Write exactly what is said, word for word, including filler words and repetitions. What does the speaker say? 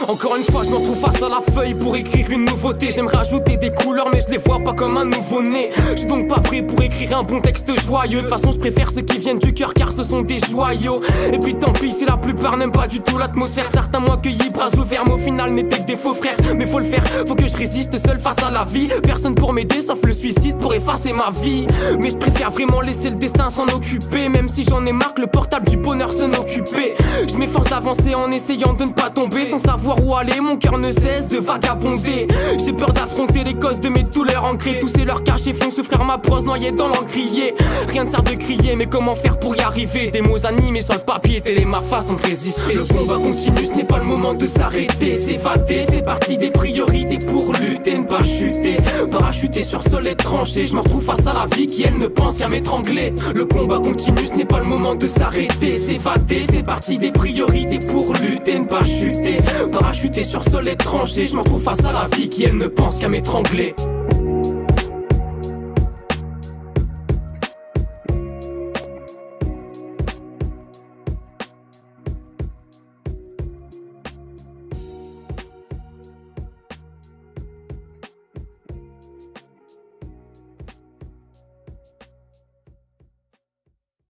Encore une fois je m'en trouve face à la feuille pour écrire une nouveauté. J'aimerais rajouter des couleurs mais je les vois pas comme un nouveau-né. Je suis donc pas prêt pour écrire un bon texte joyeux. De toute façon je préfère ceux qui viennent du cœur car ce sont des joyaux. Et puis tant pis si la plupart n'aiment pas du tout l'atmosphère. Certains m'ont accueilli bras ouverts mais au final n'étaient que des faux frères. Mais faut le faire, faut que je résiste seul face à la vie. Personne pour m'aider sauf le suicide pour effacer ma vie. Mais je préfère vraiment laisser le destin s'en occuper. Même si j'en ai marre que le portable du bonheur s'en occuper. Je m'efforce d'avancer en essayant de ne pas tomber. Sans savoir où aller, mon cœur ne cesse de vagabonder. J'ai peur d'affronter les causes de mes douleurs ancrées. Tousser leurs cachets font souffrir ma prose noyée dans l'encrier. Rien ne sert de crier mais comment faire pour y arriver. Des mots animés sur le papier, telle est ma façon de résister. Le combat continue, ce n'est pas le moment de s'arrêter. S'évader fait partie des priorités pour lutter, ne pas chuter. Parachuter sur sol étranger, je me retrouve face à la vie qui elle ne pense qu'à m'étrangler. Le combat continue, ce n'est pas le moment de s'arrêter. S'évader fait partie des priorités pour lutter, ne pas chuter. Parachuter sur sol étranger, je me retrouve face à la vie qui elle ne pense qu'à m'étrangler.